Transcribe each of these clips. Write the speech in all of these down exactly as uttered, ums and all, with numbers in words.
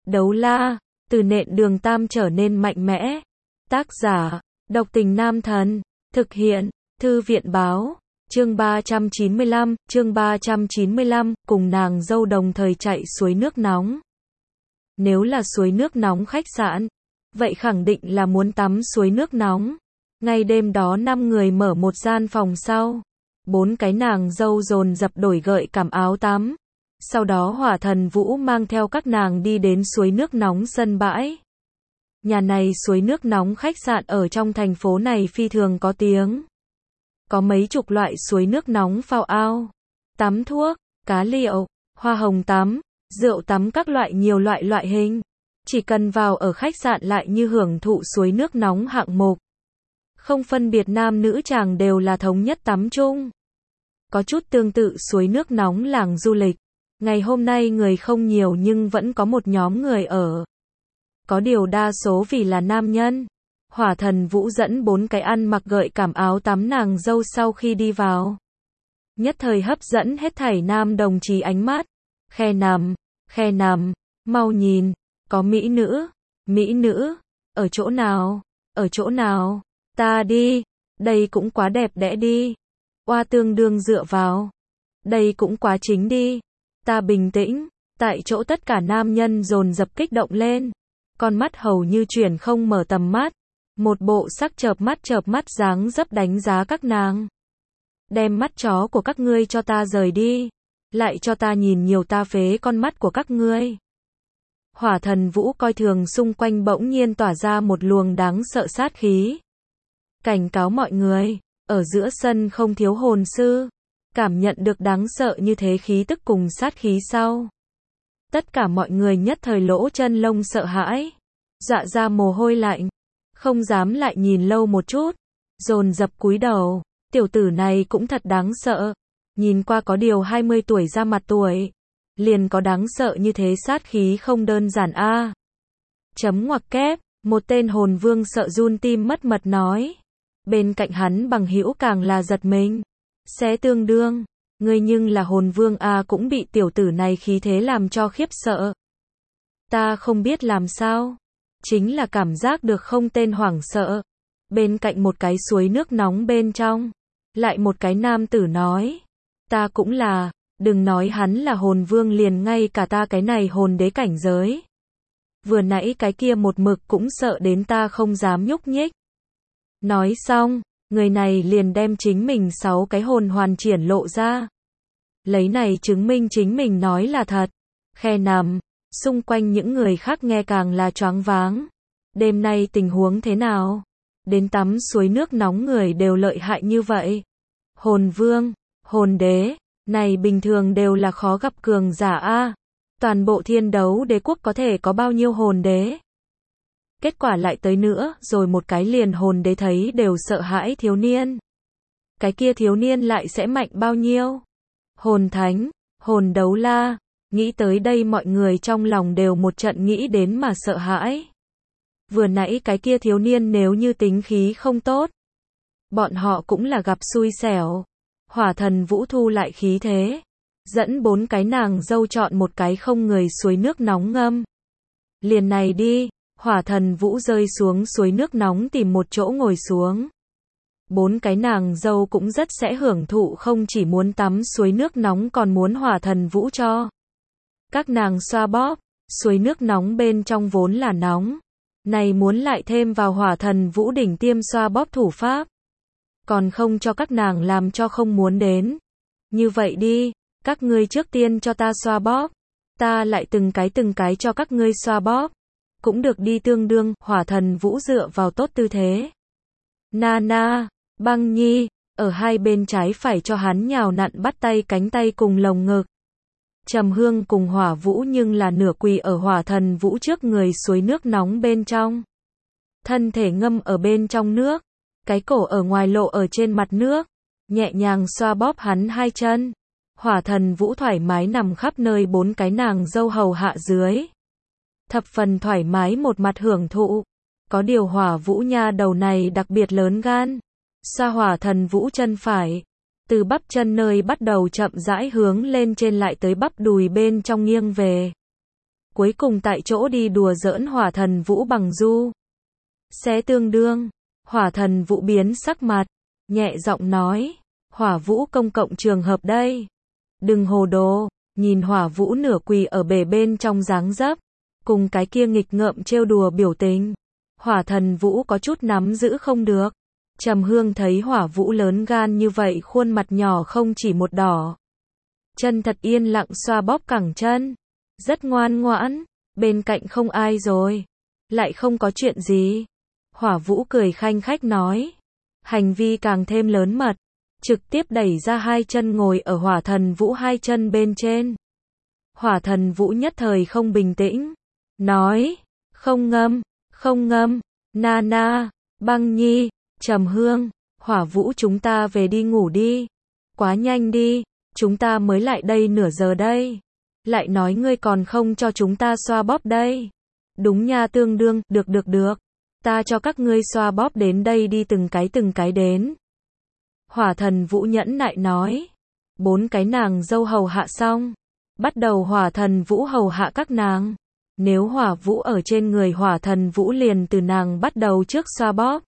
Đấu la, từ nện đường tam trở nên mạnh mẽ. Tác giả, độc tình nam thần. Thực hiện, thư viện báo. Chương ba trăm chín mươi lăm, chương ba trăm chín mươi lăm, cùng nàng dâu đồng thời chạy suối nước nóng. Nếu là suối nước nóng khách sạn, vậy khẳng định là muốn tắm suối nước nóng. Ngay đêm đó năm người mở một gian phòng sau. Bốn cái nàng dâu dồn dập đổi gợi cảm áo tắm. Sau đó Hỏa Thần Vũ mang theo các nàng đi đến suối nước nóng sân bãi. Nhà này suối nước nóng khách sạn ở trong thành phố này phi thường có tiếng. Có mấy chục loại suối nước nóng phao ao, tắm thuốc, cá liệu, hoa hồng tắm, rượu tắm các loại nhiều loại loại hình. Chỉ cần vào ở khách sạn lại như hưởng thụ suối nước nóng hạng mục. Không phân biệt nam nữ chàng đều là thống nhất tắm chung. Có chút tương tự suối nước nóng làng du lịch. Ngày hôm nay người không nhiều nhưng vẫn có một nhóm người ở. Có điều đa số vì là nam nhân. Hỏa Thần Vũ dẫn bốn cái ăn mặc gợi cảm áo tắm nàng dâu sau khi đi vào. Nhất thời hấp dẫn hết thảy nam đồng chí ánh mắt. Khe nằm, khe nằm, mau nhìn, có mỹ nữ, mỹ nữ, ở chỗ nào, ở chỗ nào, ta đi, đây cũng quá đẹp đẽ đi. Oa tương đương dựa vào, đây cũng quá chính đi. Ta bình tĩnh, tại chỗ tất cả nam nhân dồn dập kích động lên. Con mắt hầu như chuyển không mở tầm mắt. Một bộ sắc chợp mắt chợp mắt dáng dấp đánh giá các nàng. Đem mắt chó của các ngươi cho ta rời đi. Lại cho ta nhìn nhiều ta phế con mắt của các ngươi. Hỏa Thần Vũ coi thường xung quanh bỗng nhiên tỏa ra một luồng đáng sợ sát khí. Cảnh cáo mọi người, ở giữa sân không thiếu hồn sư. Cảm nhận được đáng sợ như thế khí tức cùng sát khí sau. Tất cả mọi người nhất thời lỗ chân lông sợ hãi. Dọa ra mồ hôi lạnh. Không dám lại nhìn lâu một chút. Dồn dập cúi đầu. Tiểu tử này cũng thật đáng sợ. Nhìn qua có điều hai mươi tuổi ra mặt tuổi. Liền có đáng sợ như thế sát khí không đơn giản a. À. Chấm ngoặc kép. Một tên hồn vương sợ run tim mất mật nói. Bên cạnh hắn bằng hữu càng là giật mình. Xé tương đương, ngươi nhưng là hồn vương a à, cũng bị tiểu tử này khí thế làm cho khiếp sợ. Ta không biết làm sao, chính là cảm giác được không tên hoảng sợ. Bên cạnh một cái suối nước nóng bên trong, lại một cái nam tử nói, ta cũng là, đừng nói hắn là hồn vương liền ngay cả ta cái này hồn đế cảnh giới. Vừa nãy cái kia một mực cũng sợ đến ta không dám nhúc nhích. Nói xong, người này liền đem chính mình sáu cái hồn hoàn triển lộ ra. Lấy này chứng minh chính mình nói là thật. Khe nằm, xung quanh những người khác nghe càng là choáng váng. Đêm nay tình huống thế nào? Đến tắm suối nước nóng người đều lợi hại như vậy. Hồn vương, hồn đế, này bình thường đều là khó gặp cường giả a. Toàn bộ thiên đấu đế quốc có thể có bao nhiêu hồn đế? Kết quả lại tới nữa, rồi một cái liền hồn đế thấy đều sợ hãi thiếu niên. Cái kia thiếu niên lại sẽ mạnh bao nhiêu? Hồn thánh, hồn đấu la, nghĩ tới đây mọi người trong lòng đều một trận nghĩ đến mà sợ hãi. Vừa nãy cái kia thiếu niên nếu như tính khí không tốt, bọn họ cũng là gặp xui xẻo. Hỏa Thần Vũ thu lại khí thế, dẫn bốn cái nàng dâu chọn một cái không người suối nước nóng ngâm. Liền này đi. Hỏa Thần Vũ rơi xuống suối nước nóng tìm một chỗ ngồi xuống. Bốn cái nàng dâu cũng rất sẽ hưởng thụ không chỉ muốn tắm suối nước nóng còn muốn Hỏa Thần Vũ cho. Các nàng xoa bóp, suối nước nóng bên trong vốn là nóng. Này muốn lại thêm vào Hỏa Thần Vũ đỉnh tiêm xoa bóp thủ pháp. Còn không cho các nàng làm cho không muốn đến. Như vậy đi, các ngươi trước tiên cho ta xoa bóp. Ta lại từng cái từng cái cho các ngươi xoa bóp. Cũng được đi tương đương, Hỏa Thần Vũ dựa vào tốt tư thế. Nana, Băng Nhi, ở hai bên trái phải cho hắn nhào nặn bắt tay cánh tay cùng lồng ngực. Trầm Hương cùng Hỏa Vũ nhưng là nửa quỳ ở Hỏa Thần Vũ trước người suối nước nóng bên trong. Thân thể ngâm ở bên trong nước, cái cổ ở ngoài lộ ở trên mặt nước, nhẹ nhàng xoa bóp hắn hai chân. Hỏa Thần Vũ thoải mái nằm khắp nơi bốn cái nàng dâu hầu hạ dưới. Thập phần thoải mái một mặt hưởng thụ. Có điều Hỏa Vũ nha đầu này đặc biệt lớn gan. Xoa Hỏa Thần Vũ chân phải. Từ bắp chân nơi bắt đầu chậm rãi hướng lên trên lại tới bắp đùi bên trong nghiêng về. cuối cùng tại chỗ đi đùa giỡn Hỏa Thần Vũ bằng du. Xé tương đương, Hỏa Thần Vũ biến sắc mặt, nhẹ giọng nói, Hỏa Vũ công cộng trường hợp đây. Đừng hồ đồ, nhìn Hỏa Vũ nửa quỳ ở bể bên trong dáng dấp, cùng cái kia nghịch ngợm trêu đùa biểu tình. Hỏa Thần Vũ có chút nắm giữ không được. Trầm Hương thấy Hỏa Vũ lớn gan như vậy, khuôn mặt nhỏ không chỉ một đỏ. Chân thật yên lặng xoa bóp cẳng chân. Rất ngoan ngoãn, bên cạnh không ai rồi. Lại không có chuyện gì. Hỏa Vũ cười khanh khách nói. Hành vi càng thêm lớn mật. Trực tiếp đẩy ra hai chân ngồi ở Hỏa Thần Vũ hai chân bên trên. Hỏa Thần Vũ nhất thời không bình tĩnh. Nói, không ngâm, không ngâm, na na, Băng Nhi, Trầm Hương, Hỏa Vũ chúng ta về đi ngủ đi. Quá nhanh đi, chúng ta mới lại đây nửa giờ đây. Lại nói ngươi còn không cho chúng ta xoa bóp đây. Đúng nha tương đương, được được được. Ta cho các ngươi xoa bóp đến đây đi từng cái từng cái đến. Hỏa Thần Vũ nhẫn nại nói. Bốn cái nàng dâu hầu hạ xong. Bắt đầu Hỏa Thần Vũ hầu hạ các nàng. Nếu Hỏa Vũ ở trên người Hỏa Thần Vũ liền từ nàng bắt đầu trước xoa bóp.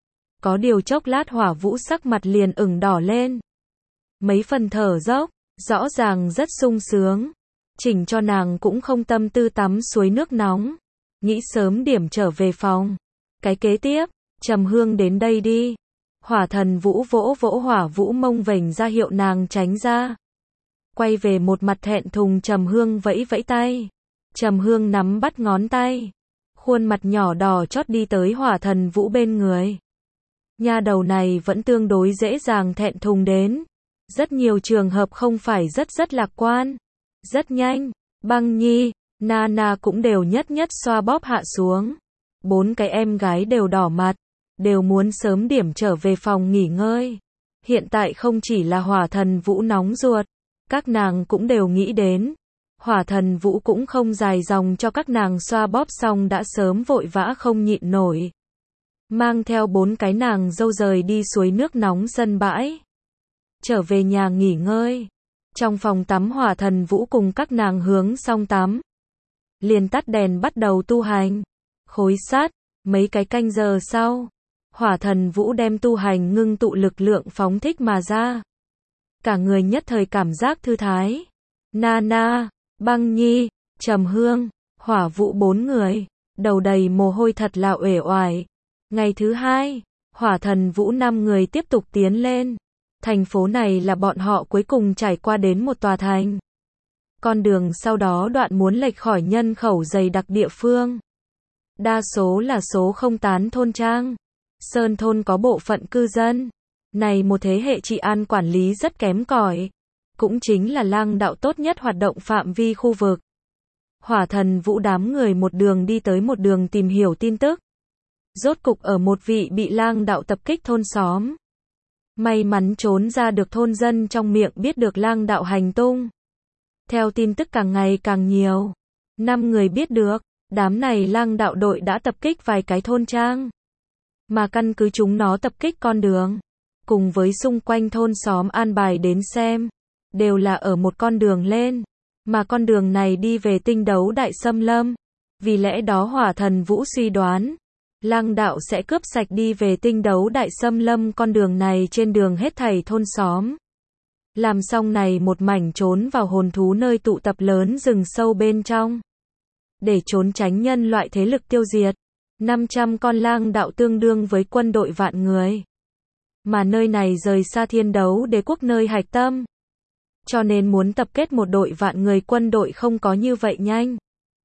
Có điều chốc lát Hỏa Vũ sắc mặt liền ửng đỏ lên. Mấy phần thở dốc, rõ ràng rất sung sướng. Chỉnh cho nàng cũng không tâm tư tắm suối nước nóng. Nghĩ sớm điểm trở về phòng. Cái kế tiếp, Trầm Hương đến đây đi. Hỏa Thần Vũ vỗ vỗ Hỏa Vũ mông vểnh ra hiệu nàng tránh ra. Quay về một mặt thẹn thùng Trầm Hương vẫy vẫy tay. Trầm Hương nắm bắt ngón tay. Khuôn mặt nhỏ đỏ chót đi tới Hỏa Thần Vũ bên người. Nha đầu này vẫn tương đối dễ dàng thẹn thùng đến. Rất nhiều trường hợp không phải rất rất lạc quan. Rất nhanh, Băng Nhi, Nana cũng đều nhất nhất xoa bóp hạ xuống. Bốn cái em gái đều đỏ mặt, đều muốn sớm điểm trở về phòng nghỉ ngơi. Hiện tại không chỉ là Hỏa Thần Vũ nóng ruột, các nàng cũng đều nghĩ đến. Hỏa Thần Vũ cũng không dài dòng cho các nàng xoa bóp xong đã sớm vội vã không nhịn nổi. Mang theo bốn cái nàng dâu rời đi suối nước nóng sân bãi. Trở về nhà nghỉ ngơi. Trong phòng tắm Hỏa Thần Vũ cùng các nàng hướng xong tắm. Liền tắt đèn bắt đầu tu hành. Khối sát, mấy cái canh giờ sau. Hỏa Thần Vũ đem tu hành ngưng tụ lực lượng phóng thích mà ra. Cả người nhất thời cảm giác thư thái. Nana, Băng Nhi, Trầm Hương, Hỏa Vũ bốn người. Đầu đầy mồ hôi thật là uể oải. Ngày thứ hai, Hỏa Thần Vũ năm người tiếp tục tiến lên. Thành phố này là bọn họ cuối cùng trải qua đến một tòa thành. Con đường sau đó đoạn muốn lệch khỏi nhân khẩu dày đặc địa phương. Đa số là số không tán thôn trang. Sơn thôn có bộ phận cư dân. Này một thế hệ trị an quản lý rất kém cỏi. Cũng chính là lang đạo tốt nhất hoạt động phạm vi khu vực. Hỏa Thần Vũ đám người một đường đi tới một đường tìm hiểu tin tức. Rốt cục ở một vị bị lang đạo tập kích thôn xóm. May mắn trốn ra được thôn dân trong miệng biết được lang đạo hành tung. Theo tin tức càng ngày càng nhiều. Năm người biết được, đám này lang đạo đội đã tập kích vài cái thôn trang. Mà căn cứ chúng nó tập kích con đường. Cùng với xung quanh thôn xóm an bài đến xem. Đều là ở một con đường lên. Mà con đường này đi về tinh đấu đại xâm lâm. Vì lẽ đó Hỏa Thần Vũ suy đoán. Lang đạo sẽ cướp sạch đi về tinh đấu đại xâm lâm con đường này trên đường hết thảy thôn xóm. Làm xong này một mảnh trốn vào hồn thú nơi tụ tập lớn rừng sâu bên trong. Để trốn tránh nhân loại thế lực tiêu diệt. năm trăm con lang đạo tương đương với quân đội vạn người. Mà nơi này rời xa thiên đấu đế quốc nơi hạch tâm. Cho nên muốn tập kết một đội vạn người quân đội không có như vậy nhanh.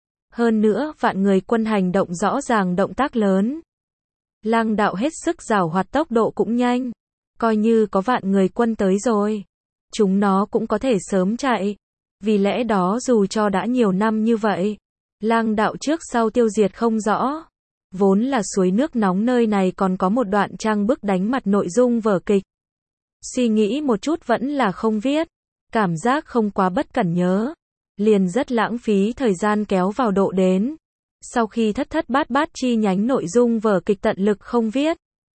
Hơn nữa, vạn người quân hành động rõ ràng động tác lớn. Lang đạo hết sức giảo hoạt tốc độ cũng nhanh. Coi như có vạn người quân tới rồi. Chúng nó cũng có thể sớm chạy. Vì lẽ đó dù cho đã nhiều năm như vậy. Lang đạo trước sau tiêu diệt không rõ. Vốn là suối nước nóng nơi này còn có một đoạn trang bức đánh mặt nội dung vở kịch. Suy nghĩ một chút vẫn là không viết. Cảm giác không quá bất cẩn nhớ. Liền rất lãng phí thời gian kéo vào độ đến. Sau khi thất thất bát bát chi nhánh nội dung vở kịch tận lực không viết.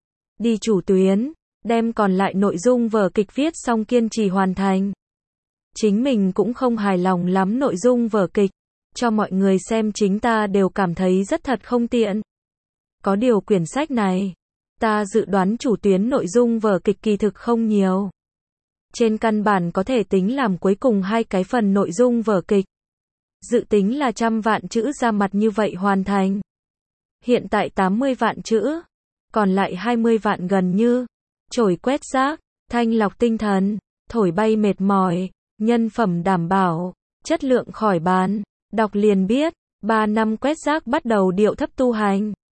Đi chủ tuyến, đem còn lại nội dung vở kịch viết xong kiên trì hoàn thành. Chính mình cũng không hài lòng lắm nội dung vở kịch. cho mọi người xem chính ta đều cảm thấy rất thật không tiện. Có điều quyển sách này, ta dự đoán chủ tuyến nội dung vở kịch kỳ thực không nhiều. Trên căn bản có thể tính làm cuối cùng hai cái phần nội dung vở kịch. Dự tính là trăm vạn chữ ra mặt như vậy hoàn thành. Hiện tại tám mươi vạn chữ, còn lại hai mươi vạn gần như chổi quét rác, thanh lọc tinh thần, thổi bay mệt mỏi, nhân phẩm đảm bảo, chất lượng khỏi bàn. Đọc liền biết, ba năm quét rác bắt đầu điệu thấp tu hành.